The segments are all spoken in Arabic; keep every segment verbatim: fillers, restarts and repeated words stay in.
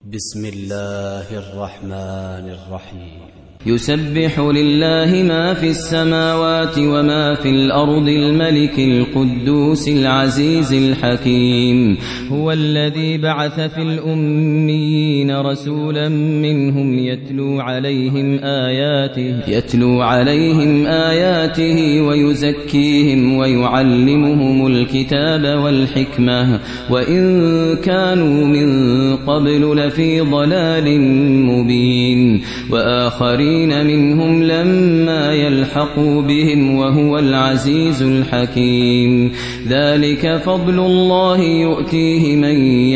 بسم الله الرحمن الرحيم. يسبح لله ما في السماوات وما في الأرض الملك القدوس العزيز الحكيم. هو الذي بعث في الأميين رسولا منهم يتلو عليهم آياته يتلو عليهم آياته ويزكيهم ويعلمهم الكتاب والحكمة وإن كانوا من قبل لفي ضلال مبين. وآخرين منهم لما يلحقوا بهم وهو العزيز الحكيم. ذلك فضل الله يؤتيه من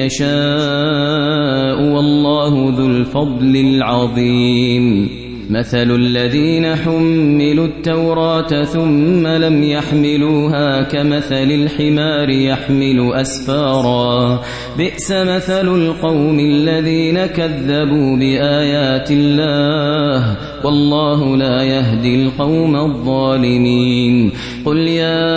يشاء والله ذو الفضل العظيم. مثل الذين حملوا التوراة ثم لم يحملوها كمثل الحمار يحمل أسفارا بئس مثل القوم الذين كذبوا بآيات الله والله لا يهدي القوم الظالمين. قل يا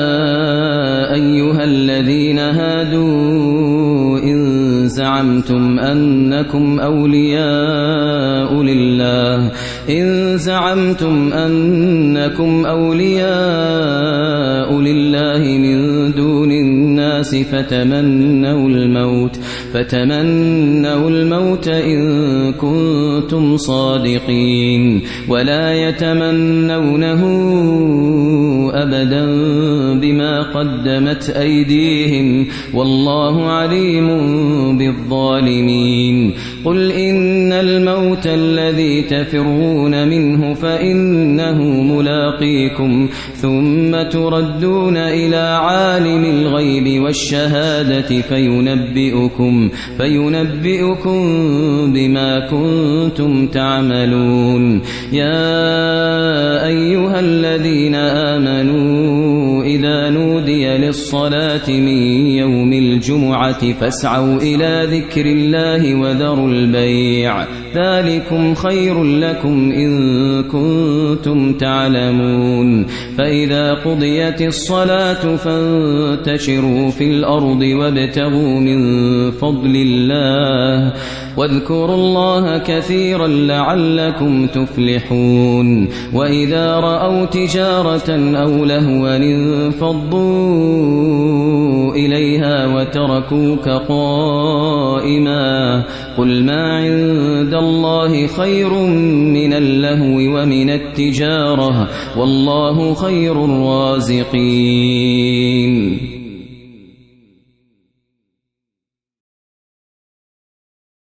أيها الذين هادوا إن زعمتم أنكم أولياء لله إن زعمتم أنكم أولياء لله من دون الناس فتمنوا الموت فتمنوا الموت إن كنتم صادقين ولا يتمنونه أبدا بما قدمت أيديهم والله عليم بالظالمين. قل إن الموت الذي تفرون منه فإنه ملاقيكم ثم تردون إلى عالم الغيب والشهادة فينبئكم, فينبئكم بما كنتم تعملون. يا أيها الذين آمنوا إذا نودي للصلاة من يوم الجمعة فاسعوا إلى ذكر الله وذروا البيع ذلكم خير لكم إن كنتم تعلمون. فإذا قضيت الصلاة فانتشروا في الأرض وابتغوا من فضل الله واذكروا الله كثيرا لعلكم تفلحون. وإذا رأوا تجارة أو لهوا انفضوا إليها وتركوك قائما قل ما عند الله خير من اللهو ومن التجارة والله خير الرازقين.